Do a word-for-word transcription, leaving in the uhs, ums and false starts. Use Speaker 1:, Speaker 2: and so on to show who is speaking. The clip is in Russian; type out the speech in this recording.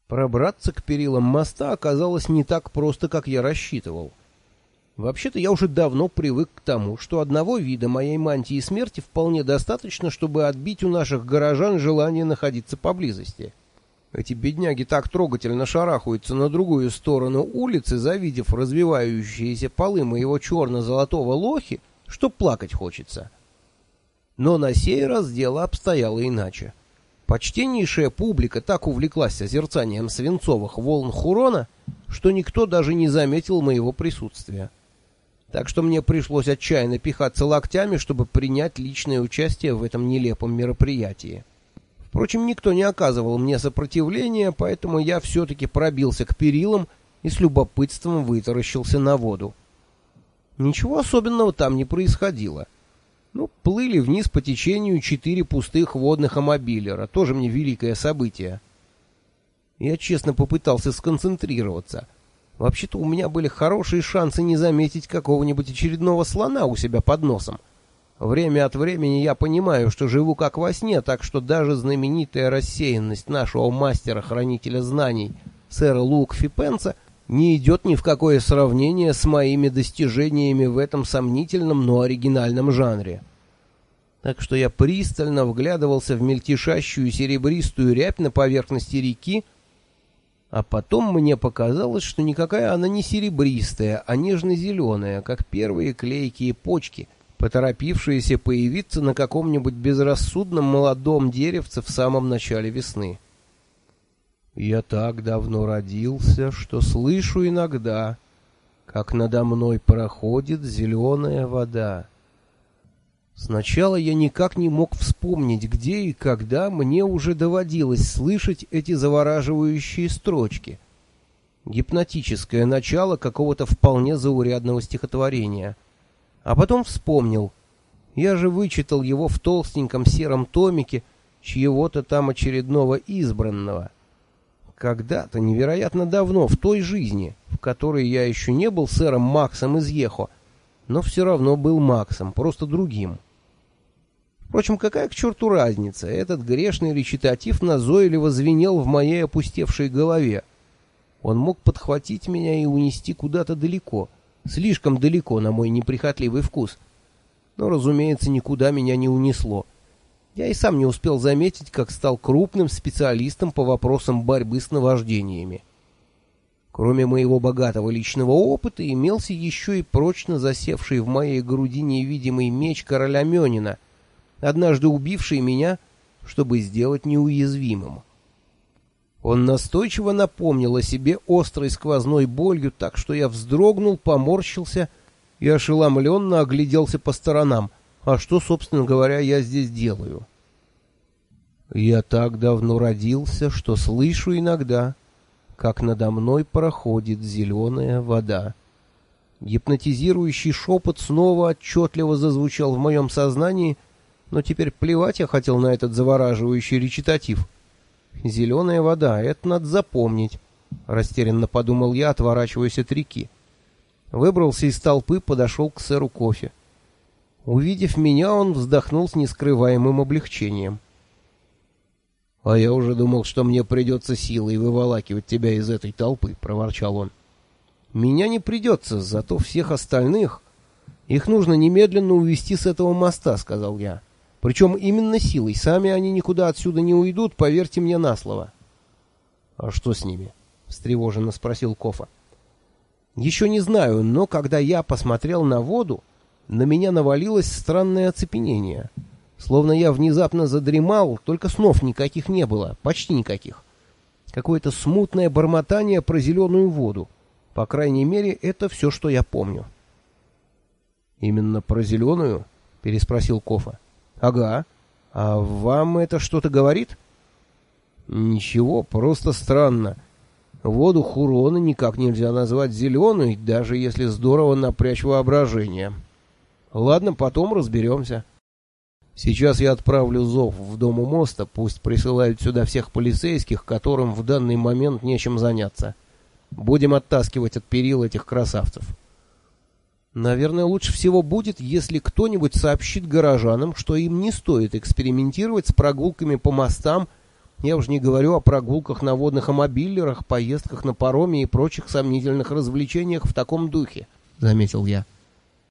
Speaker 1: Пробраться к перилам моста оказалось не так просто, как я рассчитывал. Вообще-то я уже давно привык к тому, что одного вида моей мантии смерти вполне достаточно, чтобы отбить у наших горожан желание находиться поблизости. Эти бедняги так трогательно шарахаются на другую сторону улицы, завидев развивающиеся полы моего черно-золотого лохи, что плакать хочется. Но на сей раз дело обстояло иначе. Почтеннейшая публика так увлеклась созерцанием свинцовых волн Хурона, что никто даже не заметил моего присутствия. Так что мне пришлось отчаянно пихаться локтями, чтобы принять личное участие в этом нелепом мероприятии. Впрочем, никто не оказывал мне сопротивления, поэтому я все-таки пробился к перилам и с любопытством вытаращился на воду. Ничего особенного там не происходило. Ну, плыли вниз по течению четыре пустых водных амобилера, тоже мне великое событие. Я честно попытался сконцентрироваться. Вообще-то у меня были хорошие шансы не заметить какого-нибудь очередного слона у себя под носом. Время от времени я понимаю, что живу как во сне, так что даже знаменитая рассеянность нашего мастера-хранителя знаний, сэра Лукфи Пенса, не идет ни в какое сравнение с моими достижениями в этом сомнительном, но оригинальном жанре. Так что я пристально вглядывался в мельтешащую серебристую рябь на поверхности реки, а потом мне показалось, что никакая она не серебристая, а нежно-зеленая, как первые клейкие почки, поторопившиеся появиться на каком-нибудь безрассудном молодом деревце в самом начале весны. Я так давно родился, что слышу иногда, как надо мной проходит зеленая вода. Сначала я никак не мог вспомнить, где и когда мне уже доводилось слышать эти завораживающие строчки. Гипнотическое начало какого-то вполне заурядного стихотворения. А потом вспомнил. Я же вычитал его в толстеньком сером томике чьего-то там очередного избранного. Когда-то, невероятно давно, в той жизни, в которой я еще не был сэром Максом из Ехо, но все равно был Максом, просто другим. Впрочем, какая к черту разница? Этот грешный речитатив назойливо звенел в моей опустевшей голове. Он мог подхватить меня и унести куда-то далеко, слишком далеко на мой неприхотливый вкус. Но, разумеется, никуда меня не унесло. Я и сам не успел заметить, как стал крупным специалистом по вопросам борьбы с наваждениями. Кроме моего богатого личного опыта, имелся еще и прочно засевший в моей груди невидимый меч короля Мёнина, однажды убивший меня, чтобы сделать неуязвимым. Он настойчиво напомнил о себе острой сквозной болью, так что я вздрогнул, поморщился и ошеломленно огляделся по сторонам. А что, собственно говоря, я здесь делаю? Я так давно родился, что слышу иногда, как надо мной проходит зеленая вода. Гипнотизирующий шепот снова отчетливо зазвучал в моем сознании, но теперь плевать я хотел на этот завораживающий речитатив. Зеленая вода — это надо запомнить, растерянно подумал я, отворачиваясь от реки. Выбрался из толпы, подошел к сэру Кофе. Увидев меня, он вздохнул с нескрываемым облегчением. — А я уже думал, что мне придется силой выволакивать тебя из этой толпы, — проворчал он. — Меня не придется, зато всех остальных. Их нужно немедленно увести с этого моста, — сказал я. Причем именно силой, сами они никуда отсюда не уйдут, поверьте мне на слово. — А что с ними? — встревоженно спросил Кофа. — Еще не знаю, но когда я посмотрел на воду, на меня навалилось странное оцепенение. Словно я внезапно задремал, только снов никаких не было, почти никаких. Какое-то смутное бормотание про зеленую воду. По крайней мере, это все, что я помню. — Именно про зеленую? — переспросил Кофа. — Ага. А вам это что-то говорит? — Ничего, просто странно. Воду Хурона никак нельзя назвать зеленой, даже если здорово напрячь воображение. Ладно, потом разберемся. Сейчас я отправлю зов в дом у моста, пусть присылают сюда всех полицейских, которым в данный момент нечем заняться. Будем оттаскивать от перил этих красавцев. Наверное, лучше всего будет, если кто-нибудь сообщит горожанам, что им не стоит экспериментировать с прогулками по мостам Я уж не говорю о прогулках на водных амобиллерах, поездках на пароме и прочих сомнительных развлечениях в таком духе, — заметил я.